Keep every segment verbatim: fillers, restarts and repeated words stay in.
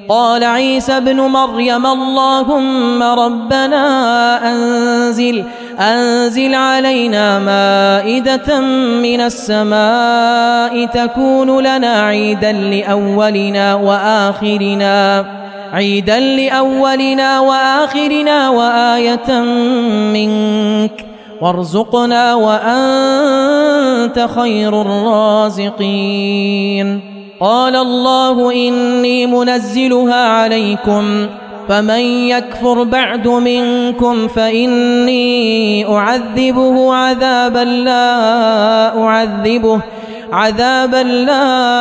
قال عيسى ابن مريم اللهم ربنا أنزل أنزل علينا مائدة من السماء تكون لنا عيدا لأولنا وآخرنا عيدا لأولنا وآخرنا وآية منك وارزقنا وأنت خير الرازقين. قال الله إني منزلها عليكم فمن يكفر بعد منكم فإني أعذبه عذابا لا أعذبه عذابا لا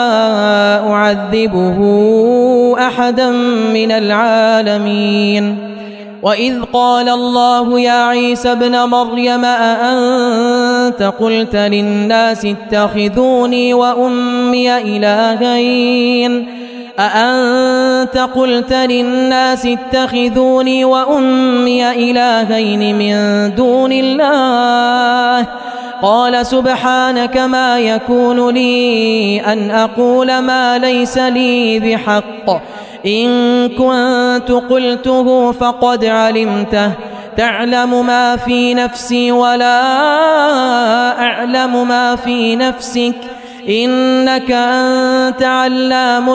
أعذبه أحدا من العالمين. وإذ قال الله يا عيسى ابن مريم أأنت قلت للناس اتخذوني وأمي إلهين أأنت قلت للناس اتخذوني وأمي إلهين من دون الله قال سبحانك ما يكون لي أن أقول ما ليس لي بحق إن كنت قلته فقد علمته تعلم ما في نفسي ولا أعلم ما في نفسك إنك أنت علام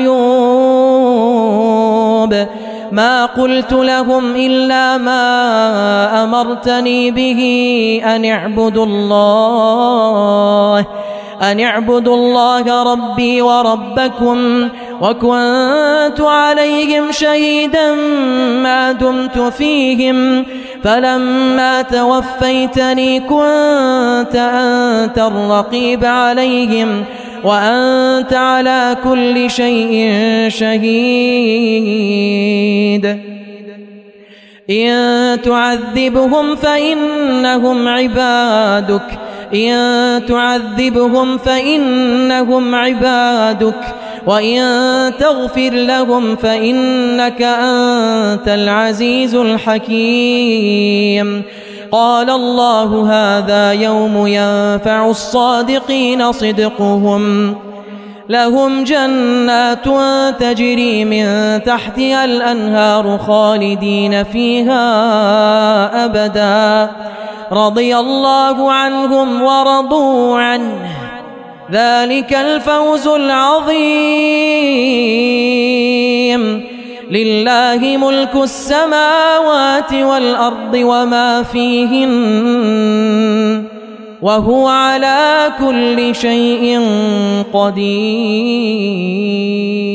الغيوب. ما قلت لهم إلا ما أمرتني به أن اعبدوا الله أن اعبدوا الله ربي وربكم وكنت عليهم شهيدا ما دمت فيهم فلما توفيتني كنت أنت الرقيب عليهم وأنت على كل شيء شهيد. إن تعذبهم فإنهم عبادك إن تعذبهم فإنهم عبادك وإن تغفر لهم فإنك أنت العزيز الحكيم. قال الله هذا يوم ينفع الصادقين صدقهم لهم جنات تجري من تحتها الأنهار خالدين فيها أبدا رضي الله عنهم ورضوا عنه ذلك الفوز العظيم. لله ملك السماوات والأرض وما فيهن وهو على كل شيء قدير.